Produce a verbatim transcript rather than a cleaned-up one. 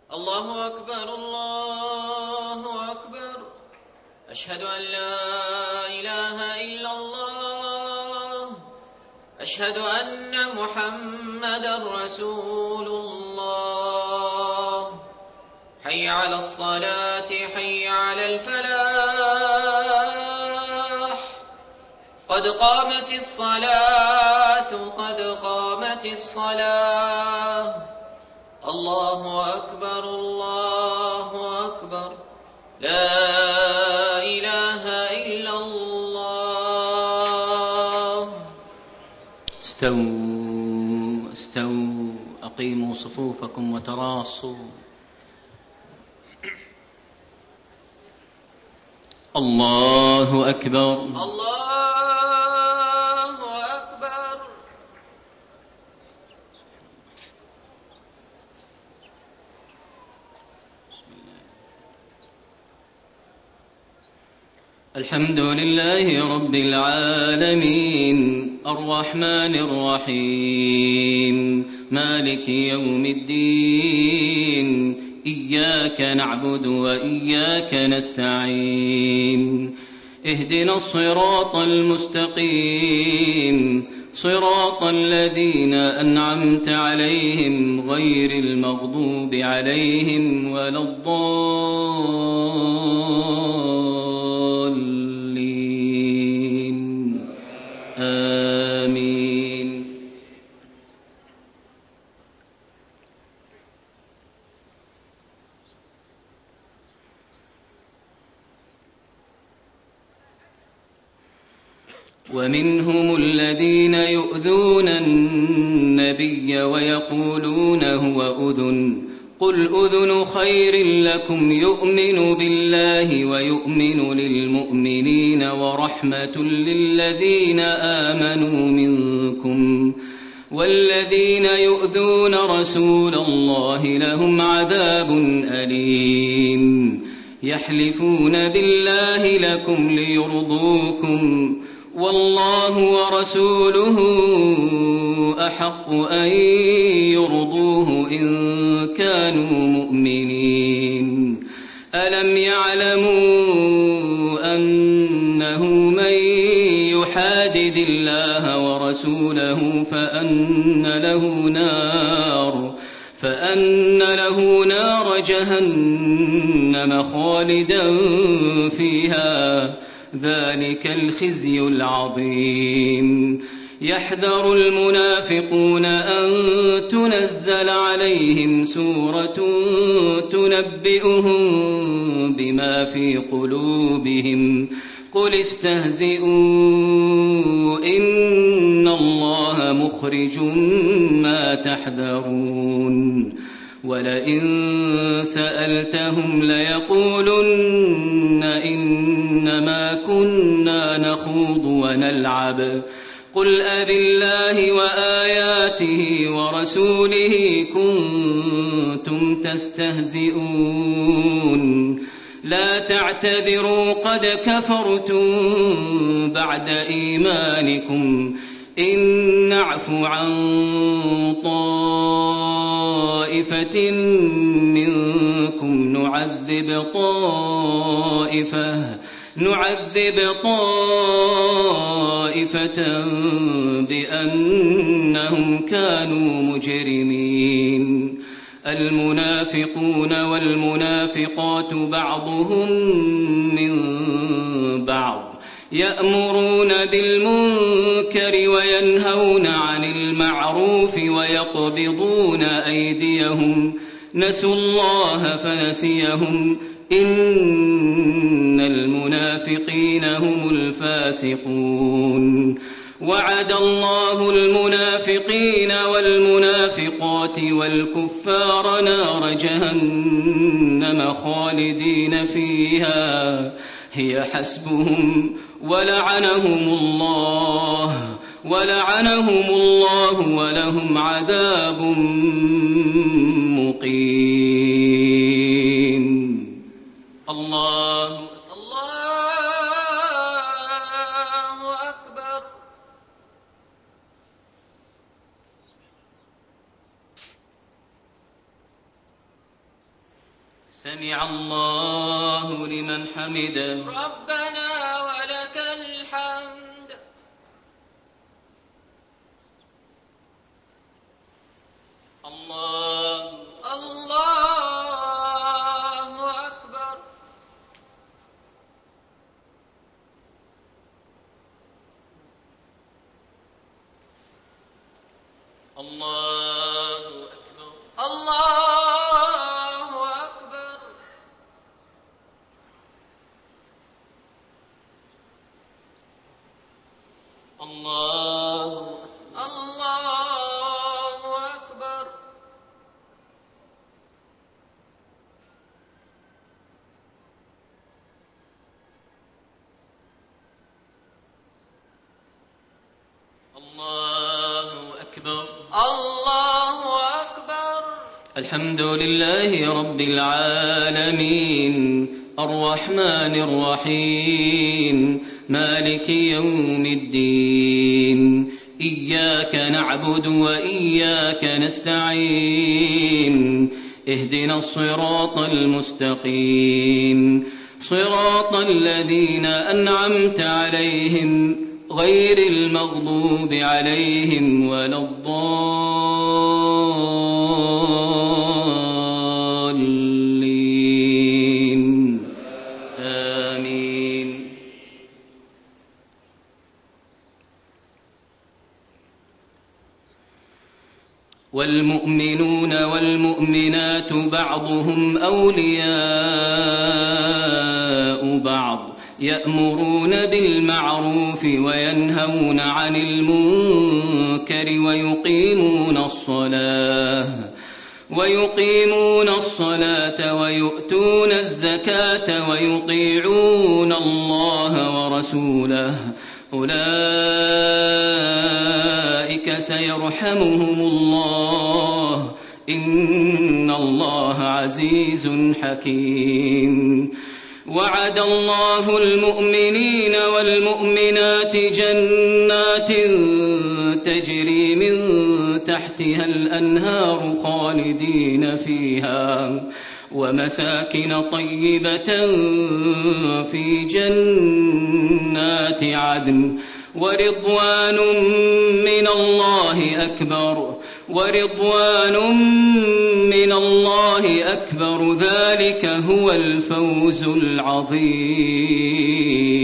الله أكبر الله أكبر. أشهد أن لا إله إلا الله. أشهد أن محمدًا رسول الله. حي على الصلاة حي على الفلاح. قد قامت الصلاة قد قامت الصلاة. الله أكبر الله أكبر. لا إله إلا الله. استووا استووا أقيموا صفوفكم وتراصوا. الله أكبر الله أكبر. الحمد لله رب العالمين الرحمن الرحيم مالك يوم الدين إياك نعبد وإياك نستعين اهدنا الصراط المستقيم صراط الذين أنعمت عليهم غير المغضوب عليهم ولا الضالين آمين. ومنهم الذين يؤذون النبي ويقولون هو أذن قل أذن خير لكم يؤمن بالله ويؤمن للمؤمنين ورحمة للذين آمنوا منكم والذين يؤذون رسول الله لهم عذاب أليم. يحلفون بالله لكم ليرضوكم والله ورسوله أحق أن يرضوه إن كانوا مؤمنين. ألم يعلموا أنه من يحادد الله ورسوله فأن له نار فأن له نار جهنم خالدا فيها ذلك الخزي العظيم. يحذر المنافقون أن تنزل عليهم سورة تنبئهم بما في قلوبهم قل استهزئوا إن الله مخرج ما تحذرون. ولئن سألتهم ليقولن إنما كنا نخوض ونلعب قل أبالله وآياته ورسوله كنتم تستهزئون لا تعتذروا قد كفرتم بعد إيمانكم إن نعف عن طائفة منكم نعذب طائفة نعذب طائفة بأنهم كانوا مجرمين. المنافقون والمنافقات بعضهم من بعض يأمرون بالمنكر وينهون عن المعروف ويقبضون أيديهم نسوا الله فنسيهم إن المنافقين هم الفاسقون. وعد الله المنافقين والمنافقات والكفار نار جهنم خالدين فيها هي حسبهم ولعنهم الله ولعنهم الله ولهم عذاب مقيم. الله الله أكبر. سمع الله لمن حمده. ربنا ولك الحمد. الله الله أكبر. الله أكبر. الله أكبر. الله الله أكبر. الله أكبر. الله أكبر. الحمد لله رب العالمين الرحمن الرحيم مالك يوم الدين إياك نعبد وإياك نستعين اهدنا الصراط المستقيم صراط الذين أنعمت عليهم غير المغضوب عليهم ولا الضالين آمين. والمؤمنون والمؤمنات بعضهم أولياء بعض يأمرون بالمعروف وينهون عن المنكر ويقيمون الصلاة ويقيمون الصلاة ويؤتون الزكاة ويطيعون الله ورسوله أولئك سيرحمهم الله إن الله عزيز حكيم. وعد الله المؤمنين والمؤمنات جنات تجري من تحتها الأنهار خالدين فيها ومساكن طيبة في جنات عدن ورضوان من الله أكبر ورضوان من الله أكبر ذلك هو الفوز العظيم.